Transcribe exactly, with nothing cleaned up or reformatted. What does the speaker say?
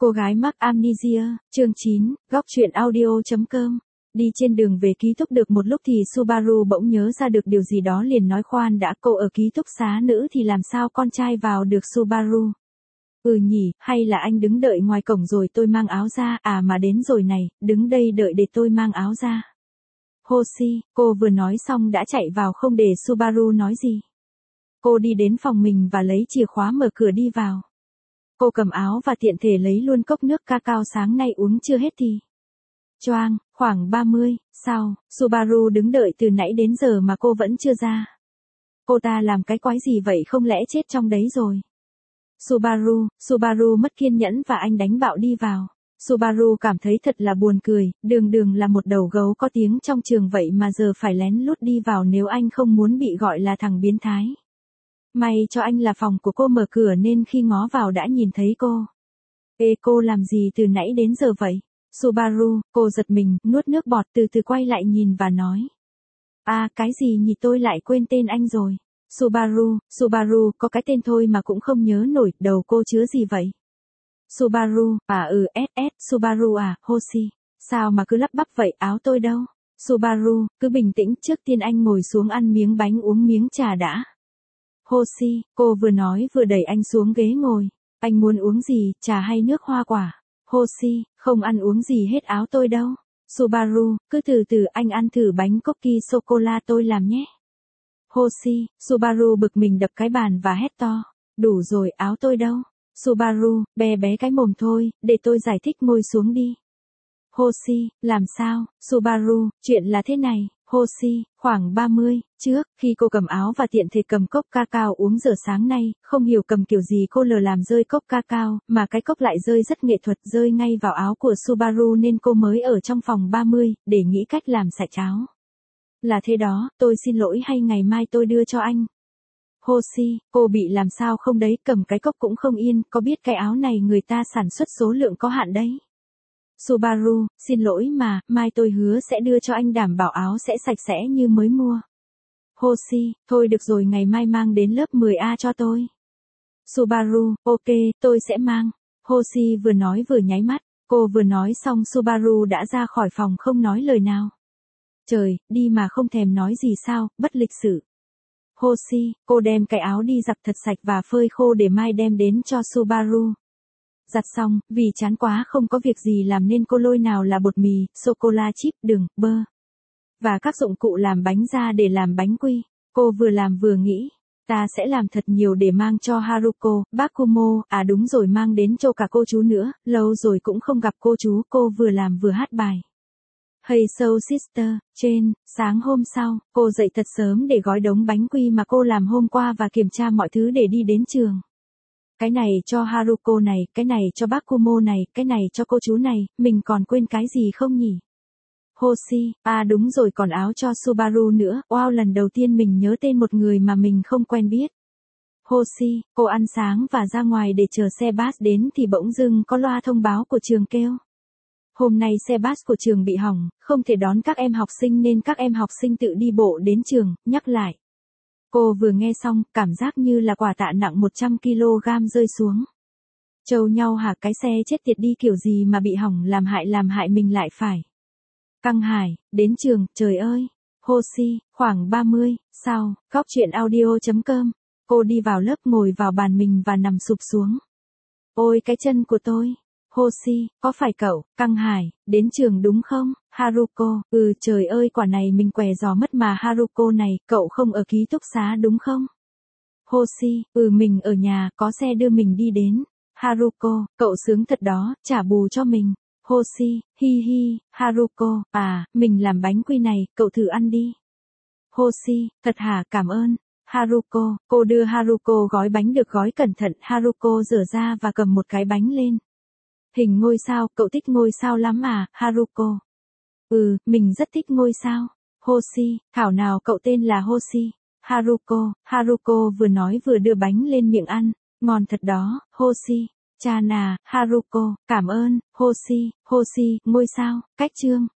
Cô gái mắc amnesia, chương chín, góc truyện audio chấm com. Đi trên đường về ký túc được một lúc thì Subaru bỗng nhớ ra được điều gì đó liền nói khoan đã, cô ở ký túc xá nữ thì làm sao con trai vào được. Subaru. Ừ nhỉ, hay là anh đứng đợi ngoài cổng rồi tôi mang áo ra, à mà đến rồi này, đứng đây đợi để tôi mang áo ra. Hoshi, cô vừa nói xong đã chạy vào không để Subaru nói gì. Cô đi đến phòng mình và lấy chìa khóa mở cửa đi vào. Cô cầm áo và tiện thể lấy luôn cốc nước cacao sáng nay uống chưa hết thì. Choang, khoảng ba mươi, sau, Subaru đứng đợi từ nãy đến giờ mà cô vẫn chưa ra. Cô ta làm cái quái gì vậy, không lẽ chết trong đấy rồi. Subaru, Subaru mất kiên nhẫn và anh đánh bạo đi vào. Subaru cảm thấy thật là buồn cười, đường đường là một đầu gấu có tiếng trong trường vậy mà giờ phải lén lút đi vào nếu anh không muốn bị gọi là thằng biến thái. May cho anh là phòng của cô mở cửa nên khi ngó vào đã nhìn thấy cô. Ê cô làm gì từ nãy đến giờ vậy? Subaru, cô giật mình, nuốt nước bọt từ từ quay lại nhìn và nói. À cái gì nhỉ, tôi lại quên tên anh rồi. Subaru, Subaru có cái tên thôi mà cũng không nhớ nổi, đầu cô chứa gì vậy? Subaru, à ừ ét ét, Subaru à, Hoshi. Sao mà cứ lắp bắp vậy, áo tôi đâu? Subaru, cứ bình tĩnh, trước tiên anh ngồi xuống ăn miếng bánh uống miếng trà đã. Hoshi, cô vừa nói vừa đẩy anh xuống ghế ngồi. Anh muốn uống gì, trà hay nước hoa quả? Hoshi, không ăn uống gì hết, áo tôi đâu? Subaru, cứ từ từ, anh ăn thử bánh cookie sô-cô-la tôi làm nhé. Hoshi, Subaru bực mình đập cái bàn và hét to. Đủ rồi, áo tôi đâu? Subaru, bé bé cái mồm thôi, để tôi giải thích, ngồi xuống đi. Hoshi, làm sao? Subaru, chuyện là thế này. Hoshi, khoảng ba mươi, trước, khi cô cầm áo và tiện thể cầm cốc cacao uống giờ sáng nay, không hiểu cầm kiểu gì cô lờ làm rơi cốc cacao, mà cái cốc lại rơi rất nghệ thuật, rơi ngay vào áo của Subaru nên cô mới ở trong phòng ba mươi, để nghĩ cách làm sạch áo. Là thế đó, tôi xin lỗi, hay ngày mai tôi đưa cho anh. Hoshi, cô bị làm sao không đấy, cầm cái cốc cũng không yên, có biết cái áo này người ta sản xuất số lượng có hạn đấy. Subaru, xin lỗi mà, mai tôi hứa sẽ đưa cho anh, đảm bảo áo sẽ sạch sẽ như mới mua. Hoshi, thôi được rồi, ngày mai mang đến lớp mười A cho tôi. Subaru, ok, tôi sẽ mang. Hoshi vừa nói vừa nháy mắt, cô vừa nói xong Subaru đã ra khỏi phòng không nói lời nào. Trời, đi mà không thèm nói gì sao, bất lịch sự. Hoshi, cô đem cái áo đi giặt thật sạch và phơi khô để mai đem đến cho Subaru. Giặt xong, vì chán quá không có việc gì làm nên cô lôi nào là bột mì, sô-cô-la chip, đường, bơ. Và các dụng cụ làm bánh ra để làm bánh quy. Cô vừa làm vừa nghĩ, ta sẽ làm thật nhiều để mang cho Haruko, Bakumo, à đúng rồi, mang đến cho cả cô chú nữa, lâu rồi cũng không gặp cô chú. Cô vừa làm vừa hát bài. Hey Soul Sister, trên, sáng hôm sau, cô dậy thật sớm để gói đống bánh quy mà cô làm hôm qua và kiểm tra mọi thứ để đi đến trường. Cái này cho Haruko này, cái này cho Bakumo này, cái này cho cô chú này, mình còn quên cái gì không nhỉ? Hoshi, à đúng rồi, còn áo cho Subaru nữa, wow, lần đầu tiên mình nhớ tên một người mà mình không quen biết. Hoshi, cô ăn sáng và ra ngoài để chờ xe bus đến thì bỗng dưng có loa thông báo của trường kêu. Hôm nay xe bus của trường bị hỏng, không thể đón các em học sinh nên các em học sinh tự đi bộ đến trường, nhắc lại. Cô vừa nghe xong, cảm giác như là quả tạ nặng một trăm ki lô gam rơi xuống. Trâu nhau hả, cái xe chết tiệt đi kiểu gì mà bị hỏng, làm hại làm hại mình lại phải. Căng hải, đến trường, trời ơi. Hoshi, khoảng ba mươi, sau, góc truyện audio chấm com. Cô đi vào lớp, ngồi vào bàn mình và nằm sụp xuống. Ôi cái chân của tôi. Hoshi, có phải cậu? Căng hải, đến trường đúng không? Haruko, ừ trời ơi, quả này mình què giò mất mà. Haruko này, cậu không ở ký túc xá đúng không? Hoshi, ừ mình ở nhà, có xe đưa mình đi đến. Haruko, cậu sướng thật đó, trả bù cho mình. Hoshi, hi hi, Haruko, à, mình làm bánh quy này, cậu thử ăn đi. Hoshi, thật hả, cảm ơn. Haruko, cô đưa Haruko gói bánh được gói cẩn thận. Haruko rửa ra và cầm một cái bánh lên. Hình ngôi sao, cậu thích ngôi sao lắm à, Haruko? Ừ, mình rất thích ngôi sao. Hoshi, thảo nào cậu tên là Hoshi. Haruko, Haruko vừa nói vừa đưa bánh lên miệng ăn. Ngon thật đó, Hoshi. Cha nà, Haruko, cảm ơn. Hoshi, Hoshi, ngôi sao, cách chương.